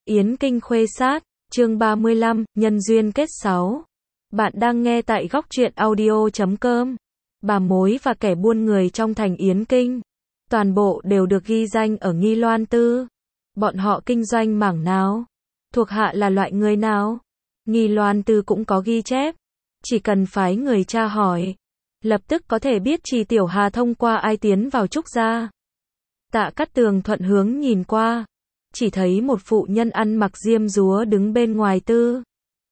Yến Kinh Khuê Sát, chương 35, nhân duyên kết 6. Bạn đang nghe tại góc truyện audio.com. Bà mối và kẻ buôn người trong thành Yến Kinh, toàn bộ đều được ghi danh ở Nghi Loan Tư. Bọn họ kinh doanh mảng nào? Thuộc hạ là loại người nào? Nghi Loan Tư cũng có ghi chép. Chỉ cần phái người tra hỏi, lập tức có thể biết Trì Tiểu Hà thông qua ai tiến vào Trúc gia. Tạ Cát Tường thuận hướng nhìn qua, chỉ thấy một phụ nhân ăn mặc diêm dúa đứng bên ngoài tư.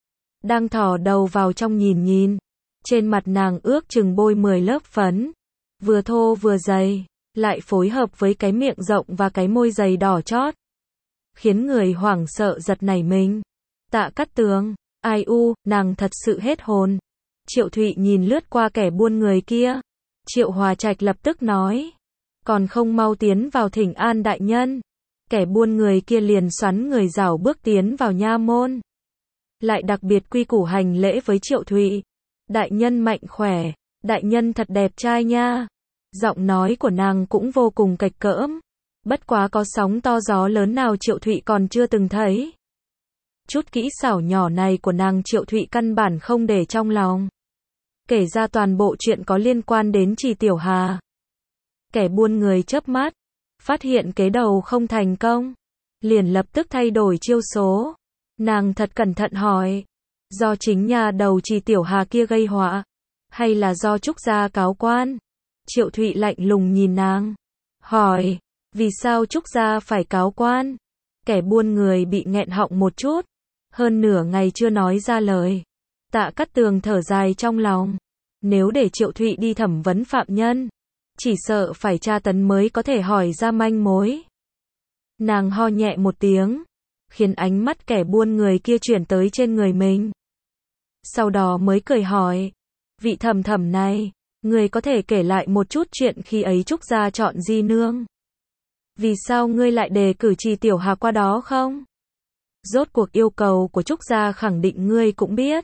Đang thò đầu vào trong nhìn nhìn. Trên mặt nàng ước chừng bôi 10 lớp phấn. Vừa thô vừa dày, lại phối hợp với cái miệng rộng và cái môi dày đỏ chót, khiến người hoảng sợ giật nảy mình. Tạ Cát Tường, ai u, nàng thật sự hết hồn. Triệu Thụy nhìn lướt qua kẻ buôn người kia. Triệu Hòa Trạch lập tức nói, còn không mau tiến vào thỉnh an đại nhân. Kẻ buôn người kia liền xoắn người rảo bước tiến vào nha môn. Lại đặc biệt quy củ hành lễ với Triệu Thụy. Đại nhân mạnh khỏe, đại nhân thật đẹp trai nha. Giọng nói của nàng cũng vô cùng cạch cỡm. Bất quá có sóng to gió lớn nào Triệu Thụy còn chưa từng thấy. Chút kỹ xảo nhỏ này của nàng Triệu Thụy căn bản không để trong lòng. Kể ra toàn bộ chuyện có liên quan đến Trì Tiểu Hà. Kẻ buôn người chớp mắt, phát hiện kế đầu không thành công, liền lập tức thay đổi chiêu số. Nàng thật cẩn thận hỏi, do chính nhà đầu Trì Tiểu Hà kia gây họa, hay là do Trúc gia cáo quan? Triệu Thụy lạnh lùng nhìn nàng, hỏi, vì sao Trúc gia phải cáo quan? Kẻ buôn người bị nghẹn họng một chút, hơn nửa ngày chưa nói ra lời. Tạ Cát Tường thở dài trong lòng, nếu để Triệu Thụy đi thẩm vấn phạm nhân, chỉ sợ phải tra tấn mới có thể hỏi ra manh mối. Nàng ho nhẹ một tiếng, khiến ánh mắt kẻ buôn người kia chuyển tới trên người mình. Sau đó mới cười hỏi, vị thẩm thẩm này, người có thể kể lại một chút chuyện khi ấy Trúc gia chọn di nương. Vì sao ngươi lại đề cử Trì Tiểu Hà qua đó không? Rốt cuộc yêu cầu của Trúc gia khẳng định ngươi cũng biết.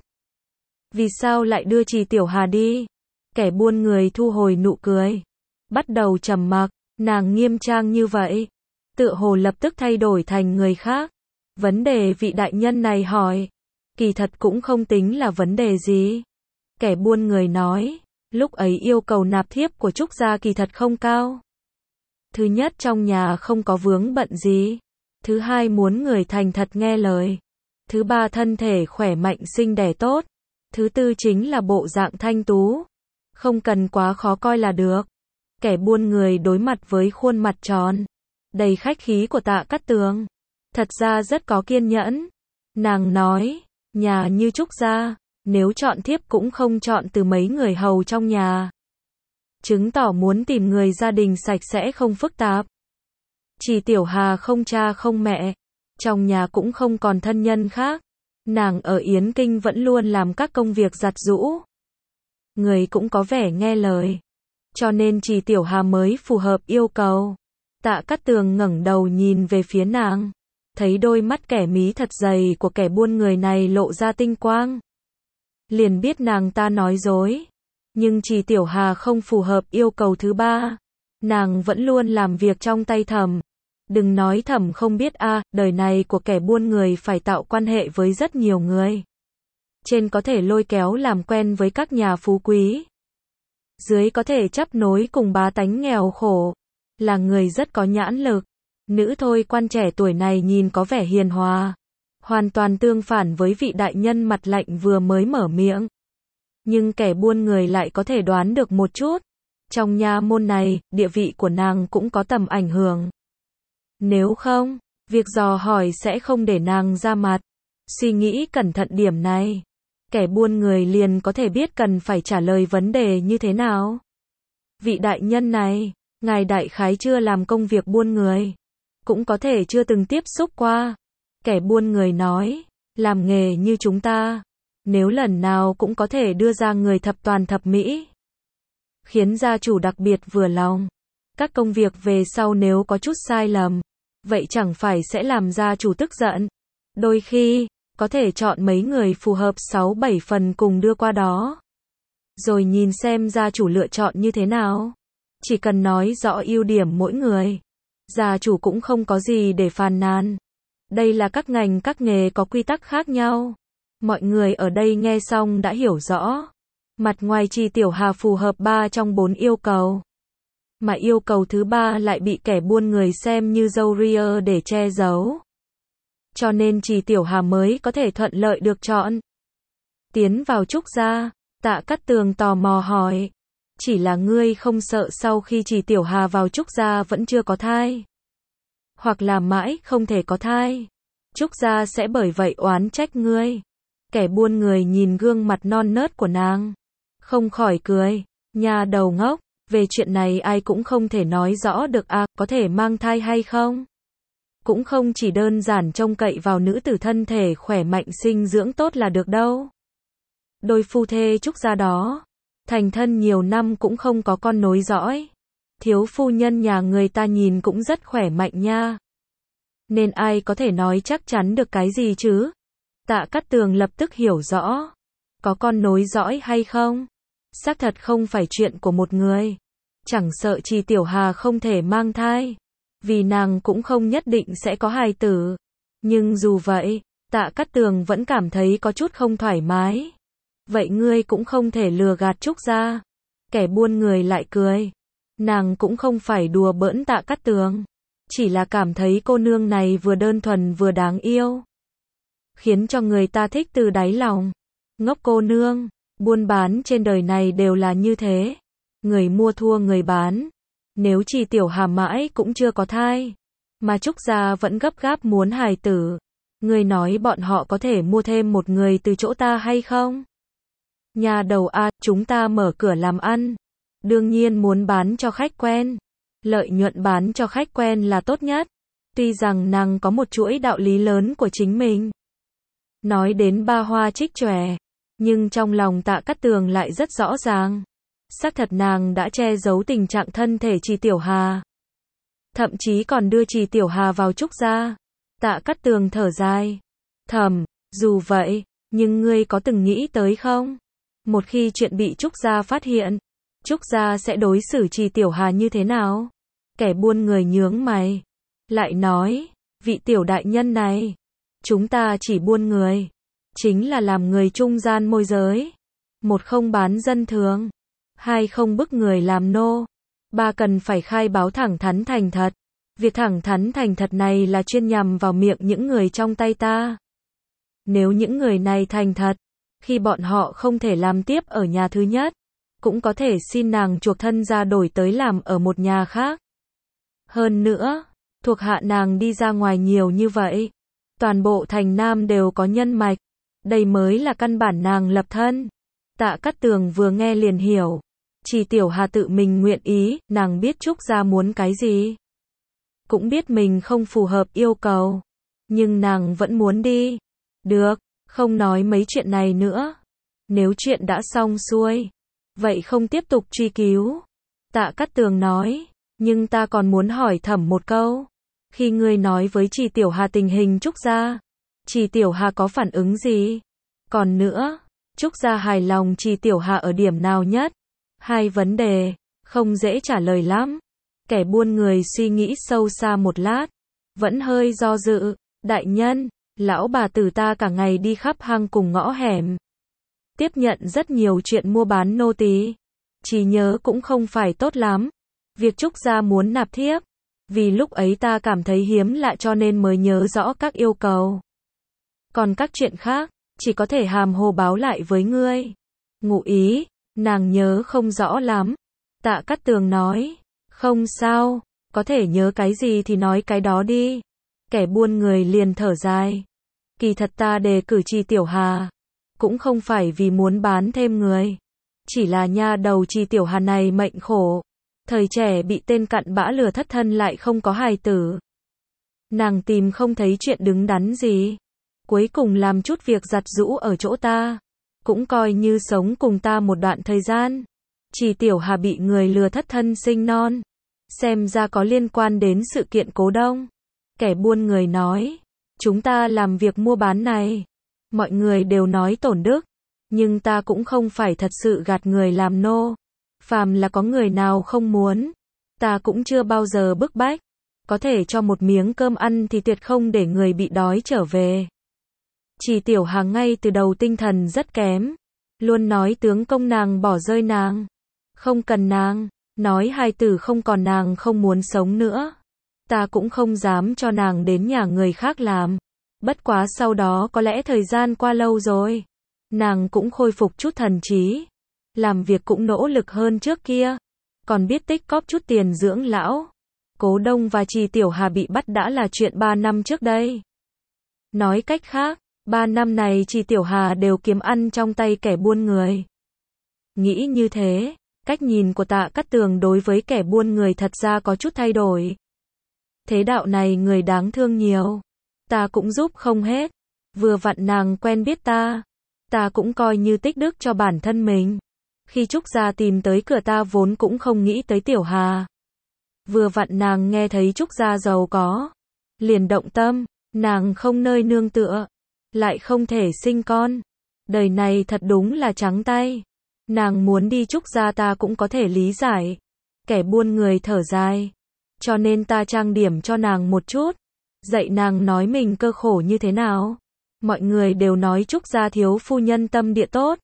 Vì sao lại đưa Trì Tiểu Hà đi? Kẻ buôn người thu hồi nụ cười, bắt đầu trầm mặc. Nàng nghiêm trang như vậy, tựa hồ lập tức thay đổi thành người khác. Vấn đề vị đại nhân này hỏi, kỳ thật cũng không tính là vấn đề gì. Kẻ buôn người nói, lúc ấy yêu cầu nạp thiếp của Trúc gia kỳ thật không cao. Thứ nhất, trong nhà không có vướng bận gì. Thứ hai, muốn người thành thật nghe lời. Thứ ba, thân thể khỏe mạnh sinh đẻ tốt. Thứ tư chính là bộ dạng thanh tú, không cần quá khó coi là được. Kẻ buôn người đối mặt với khuôn mặt tròn, đầy khách khí của Tạ Cát Tường, thật ra rất có kiên nhẫn. Nàng nói, nhà như Trúc gia, nếu chọn thiếp cũng không chọn từ mấy người hầu trong nhà. Chứng tỏ muốn tìm người gia đình sạch sẽ không phức tạp. Trì Tiểu Hà không cha không mẹ, trong nhà cũng không còn thân nhân khác. Nàng ở Yến Kinh vẫn luôn làm các công việc giặt giũ. Người cũng có vẻ nghe lời, cho nên Trì Tiểu Hà mới phù hợp yêu cầu. Tạ Cát Tường ngẩng đầu nhìn về phía nàng, thấy đôi mắt kẻ mí thật dày của kẻ buôn người này lộ ra tinh quang. Liền biết nàng ta nói dối. Nhưng Trì Tiểu Hà không phù hợp yêu cầu thứ ba. Nàng vẫn luôn làm việc trong tay thẩm. Đừng nói thẩm không biết đời này của kẻ buôn người phải tạo quan hệ với rất nhiều người. Trên có thể lôi kéo làm quen với các nhà phú quý. Dưới có thể chấp nối cùng bá tánh nghèo khổ. Là người rất có nhãn lực. Nữ thôi quan trẻ tuổi này nhìn có vẻ hiền hòa. Hoàn toàn tương phản với vị đại nhân mặt lạnh vừa mới mở miệng. Nhưng kẻ buôn người lại có thể đoán được một chút. Trong nha môn này, địa vị của nàng cũng có tầm ảnh hưởng. Nếu không, việc dò hỏi sẽ không để nàng ra mặt. Suy nghĩ cẩn thận điểm này, kẻ buôn người liền có thể biết cần phải trả lời vấn đề như thế nào. Vị đại nhân này, ngài đại khái chưa làm công việc buôn người, cũng có thể chưa từng tiếp xúc qua. Kẻ buôn người nói, làm nghề như chúng ta, nếu lần nào cũng có thể đưa ra người thập toàn thập mỹ, khiến gia chủ đặc biệt vừa lòng. Các công việc về sau nếu có chút sai lầm, vậy chẳng phải sẽ làm gia chủ tức giận. Đôi khi, có thể chọn mấy người phù hợp 6-7 phần cùng đưa qua đó. Rồi nhìn xem gia chủ lựa chọn như thế nào. Chỉ cần nói rõ ưu điểm mỗi người, gia chủ cũng không có gì để phàn nàn. Đây là các ngành các nghề có quy tắc khác nhau. Mọi người ở đây nghe xong đã hiểu rõ. Mặt ngoài Trì Tiểu Hà phù hợp 3 trong 4 yêu cầu. Mà yêu cầu thứ 3 lại bị kẻ buôn người xem như râu ria để che giấu. Cho nên Trì Tiểu Hà mới có thể thuận lợi được chọn. Tiến vào Trúc gia, Tạ Cát Tường tò mò hỏi. Chỉ là ngươi không sợ sau khi Trì Tiểu Hà vào Trúc gia vẫn chưa có thai. Hoặc là mãi không thể có thai. Trúc gia sẽ bởi vậy oán trách ngươi. Kẻ buôn người nhìn gương mặt non nớt của nàng. Không khỏi cười. Nhà đầu ngốc. Về chuyện này ai cũng không thể nói rõ được à, có thể mang thai hay không? Cũng không chỉ đơn giản trông cậy vào nữ tử thân thể khỏe mạnh sinh dưỡng tốt là được đâu. Đôi phu thê Trúc gia đó, thành thân nhiều năm cũng không có con nối dõi. Thiếu phu nhân nhà người ta nhìn cũng rất khỏe mạnh nha. Nên ai có thể nói chắc chắn được cái gì chứ? Tạ Cát Tường lập tức hiểu rõ. Có con nối dõi hay không? Xác thật không phải chuyện của một người. Chẳng sợ Trì Tiểu Hà không thể mang thai. Vì nàng cũng không nhất định sẽ có hài tử. Nhưng dù vậy, Tạ Cát Tường vẫn cảm thấy có chút không thoải mái. Vậy ngươi cũng không thể lừa gạt Trúc gia. Kẻ buôn người lại cười. Nàng cũng không phải đùa bỡn Tạ Cát Tường. Chỉ là cảm thấy cô nương này vừa đơn thuần vừa đáng yêu. Khiến cho người ta thích từ đáy lòng. Ngốc cô nương, buôn bán trên đời này đều là như thế. Người mua thua người bán. Nếu Trì Tiểu Hà mãi cũng chưa có thai, mà Trúc gia vẫn gấp gáp muốn hài tử, ngươi nói bọn họ có thể mua thêm một người từ chỗ ta hay không? Nhà đầu a, chúng ta mở cửa làm ăn, đương nhiên muốn bán cho khách quen. Lợi nhuận bán cho khách quen là tốt nhất. Tuy rằng nàng có một chuỗi đạo lý lớn của chính mình. Nói đến ba hoa trích chòe, nhưng trong lòng Tạ Cát Tường lại rất rõ ràng. Xác thật nàng đã che giấu tình trạng thân thể Trì Tiểu Hà. Thậm chí còn đưa Trì Tiểu Hà vào Trúc gia. Tạ Cát Tường thở dài. Thầm, dù vậy, nhưng ngươi có từng nghĩ tới không? Một khi chuyện bị Trúc gia phát hiện, Trúc gia sẽ đối xử Trì Tiểu Hà như thế nào? Kẻ buôn người nhướng mày. Lại nói, vị tiểu đại nhân này, chúng ta chỉ buôn người. Chính là làm người trung gian môi giới. Một không bán dân thường. Hai không bức người làm nô. Ba cần phải khai báo thẳng thắn thành thật. Việc thẳng thắn thành thật này là chuyên nhằm vào miệng những người trong tay ta. Nếu những người này thành thật, khi bọn họ không thể làm tiếp ở nhà thứ nhất, cũng có thể xin nàng chuộc thân ra đổi tới làm ở một nhà khác. Hơn nữa, thuộc hạ nàng đi ra ngoài nhiều như vậy. Toàn bộ thành Nam đều có nhân mạch. Đây mới là căn bản nàng lập thân. Tạ Cát Tường vừa nghe liền hiểu. Trì Tiểu Hà tự mình nguyện ý, nàng biết Trúc gia muốn cái gì. Cũng biết mình không phù hợp yêu cầu. Nhưng nàng vẫn muốn đi. Được, không nói mấy chuyện này nữa. Nếu chuyện đã xong xuôi, vậy không tiếp tục truy cứu. Tạ Cát Tường nói, nhưng ta còn muốn hỏi Thẩm một câu. Khi ngươi nói với Trì Tiểu Hà tình hình Trúc gia, Trì Tiểu Hà có phản ứng gì? Còn nữa, Trúc gia hài lòng Trì Tiểu Hà ở điểm nào nhất? Hai vấn đề, không dễ trả lời lắm. Kẻ buôn người suy nghĩ sâu xa một lát, vẫn hơi do dự. Đại nhân, lão bà tử ta cả ngày đi khắp hang cùng ngõ hẻm. Tiếp nhận rất nhiều chuyện mua bán nô tỳ. Chỉ nhớ cũng không phải tốt lắm. Việc Trúc gia muốn nạp thiếp. Vì lúc ấy ta cảm thấy hiếm lạ cho nên mới nhớ rõ các yêu cầu. Còn các chuyện khác, chỉ có thể hàm hồ báo lại với ngươi. Ngụ ý, nàng nhớ không rõ lắm. Tạ Cát Tường nói, không sao, có thể nhớ cái gì thì nói cái đó đi. Kẻ buôn người liền thở dài. Kỳ thật ta đề cử Trì Tiểu Hà, cũng không phải vì muốn bán thêm người. Chỉ là nha đầu Trì Tiểu Hà này mệnh khổ. Thời trẻ bị tên cặn bã lừa thất thân lại không có hài tử. Nàng tìm không thấy chuyện đứng đắn gì. Cuối cùng làm chút việc giặt giũ ở chỗ ta. Cũng coi như sống cùng ta một đoạn thời gian. Trì Tiểu Hà bị người lừa thất thân sinh non. Xem ra có liên quan đến sự kiện Cố Đông. Kẻ buôn người nói, chúng ta làm việc mua bán này. Mọi người đều nói tổn đức. Nhưng ta cũng không phải thật sự gạt người làm nô. Phàm là có người nào không muốn, ta cũng chưa bao giờ bức bách. có thể cho một miếng cơm ăn thì tuyệt không để người bị đói trở về. Chỉ Tiểu Hà ngay từ đầu tinh thần rất kém, luôn nói tướng công nàng bỏ rơi nàng, không cần nàng, nói hai từ không còn nàng không muốn sống nữa. Ta cũng không dám cho nàng đến nhà người khác làm. Bất quá sau đó có lẽ thời gian qua lâu rồi, nàng cũng khôi phục chút thần trí, làm việc cũng nỗ lực hơn trước kia, còn biết tích cóp chút tiền dưỡng lão. Cố Đông và Trì Tiểu Hà bị bắt đã là chuyện 3 năm trước đây. Nói cách khác, 3 năm này Trì Tiểu Hà đều kiếm ăn trong tay kẻ buôn người. Nghĩ như thế, cách nhìn của Tạ Cát Tường đối với kẻ buôn người thật ra có chút thay đổi. Thế đạo này người đáng thương nhiều, ta cũng giúp không hết. Vừa vặn nàng quen biết ta cũng coi như tích đức cho bản thân mình. Khi Trúc gia tìm tới cửa ta vốn cũng không nghĩ tới Tiểu Hà. Vừa vặn nàng nghe thấy Trúc gia giàu có, liền động tâm, nàng không nơi nương tựa, lại không thể sinh con. Đời này thật đúng là trắng tay. Nàng muốn đi Trúc gia ta cũng có thể lý giải. Kẻ buôn người thở dài. Cho nên ta trang điểm cho nàng một chút, dạy nàng nói mình cơ khổ như thế nào. Mọi người đều nói Trúc gia thiếu phu nhân tâm địa tốt,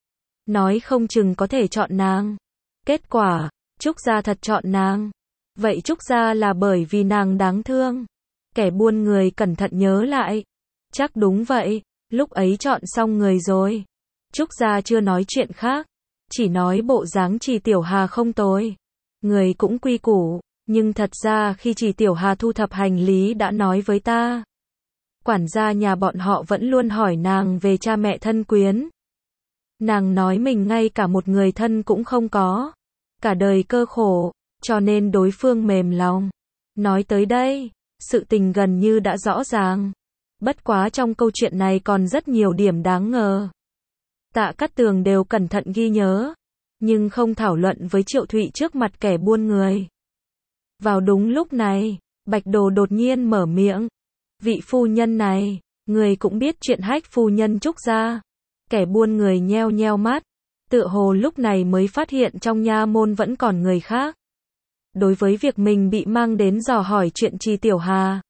nói không chừng có thể chọn nàng. Kết quả, Trúc gia thật chọn nàng. Vậy Trúc gia là bởi vì nàng đáng thương. Kẻ buôn người cẩn thận nhớ lại. Chắc đúng vậy, lúc ấy chọn xong người rồi. Trúc gia chưa nói chuyện khác, chỉ nói bộ dáng Trì Tiểu Hà không tồi, người cũng quy củ. Nhưng thật ra khi Trì Tiểu Hà thu thập hành lý đã nói với ta. Quản gia nhà bọn họ vẫn luôn hỏi nàng về cha mẹ thân quyến. Nàng nói mình ngay cả một người thân cũng không có. Cả đời cơ khổ, cho nên đối phương mềm lòng. Nói tới đây, sự tình gần như đã rõ ràng. Bất quá trong câu chuyện này còn rất nhiều điểm đáng ngờ. Tạ Cát Tường đều cẩn thận ghi nhớ, nhưng không thảo luận với Triệu Thụy trước mặt kẻ buôn người. Vào đúng lúc này, Bạch Đồ đột nhiên mở miệng. Vị phu nhân này, người cũng biết chuyện Hách phu nhân Trúc gia. Kẻ buôn người nheo nheo mắt, tựa hồ lúc này mới phát hiện trong nha môn vẫn còn người khác. Đối với việc mình bị mang đến dò hỏi chuyện Trì Tiểu Hà,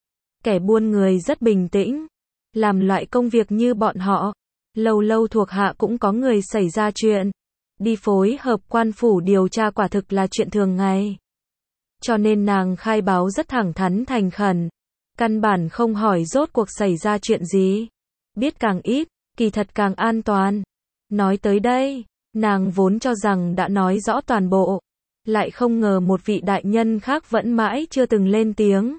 kẻ buôn người rất bình tĩnh. Làm loại công việc như bọn họ, lâu lâu thuộc hạ cũng có người xảy ra chuyện. Đi phối hợp quan phủ điều tra quả thực là chuyện thường ngày. Cho nên nàng khai báo rất thẳng thắn thành khẩn. Căn bản không hỏi rốt cuộc xảy ra chuyện gì. Biết càng ít, kỳ thật càng an toàn. Nói tới đây, nàng vốn cho rằng đã nói rõ toàn bộ. Lại không ngờ một vị đại nhân khác vẫn mãi chưa từng lên tiếng.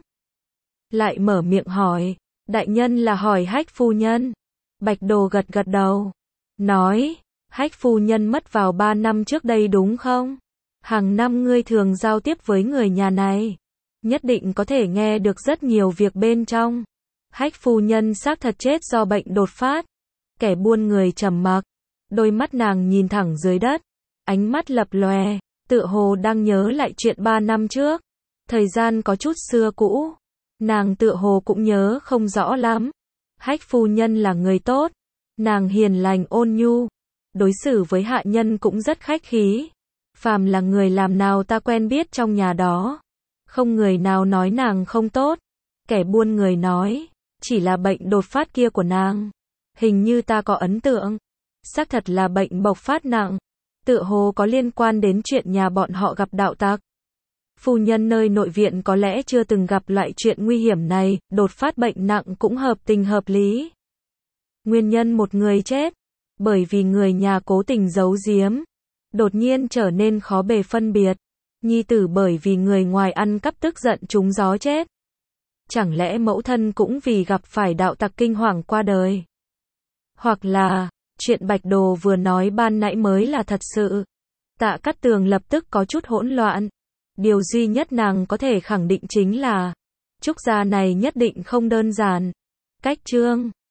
Lại mở miệng hỏi. Đại nhân là hỏi Hách phu nhân. Bạch Đồ gật gật đầu. Nói, Hách phu nhân mất vào 3 năm trước đây đúng không? Hàng năm ngươi thường giao tiếp với người nhà này, nhất định có thể nghe được rất nhiều việc bên trong. Hách phu nhân xác thật chết do bệnh đột phát. Kẻ buôn người trầm mặc, đôi mắt nàng nhìn thẳng dưới đất, ánh mắt lập lòe, tựa hồ đang nhớ lại chuyện 3 năm trước. Thời gian có chút xưa cũ, nàng tựa hồ cũng nhớ không rõ lắm. Hách phu nhân là người tốt, nàng hiền lành ôn nhu, đối xử với hạ nhân cũng rất khách khí. Phàm là người làm nào ta quen biết trong nhà đó, không người nào nói nàng không tốt. Kẻ buôn người nói, chỉ là bệnh đột phát kia của nàng, hình như ta có ấn tượng, xác thật là bệnh bộc phát nặng, tựa hồ có liên quan đến chuyện nhà bọn họ gặp đạo tặc. Phu nhân nơi nội viện có lẽ chưa từng gặp loại chuyện nguy hiểm này, đột phát bệnh nặng cũng hợp tình hợp lý. Nguyên nhân một người chết, bởi vì người nhà cố tình giấu giếm, đột nhiên trở nên khó bề phân biệt. Nhi tử bởi vì người ngoài ăn cắp tức giận trúng gió chết. Chẳng lẽ mẫu thân cũng vì gặp phải đạo tặc kinh hoàng qua đời? Hoặc là, chuyện Bạch Đồ vừa nói ban nãy mới là thật sự? Tạ Cát Tường lập tức có chút hỗn loạn. Điều duy nhất nàng có thể khẳng định chính là, Trúc gia này nhất định không đơn giản. Cách chương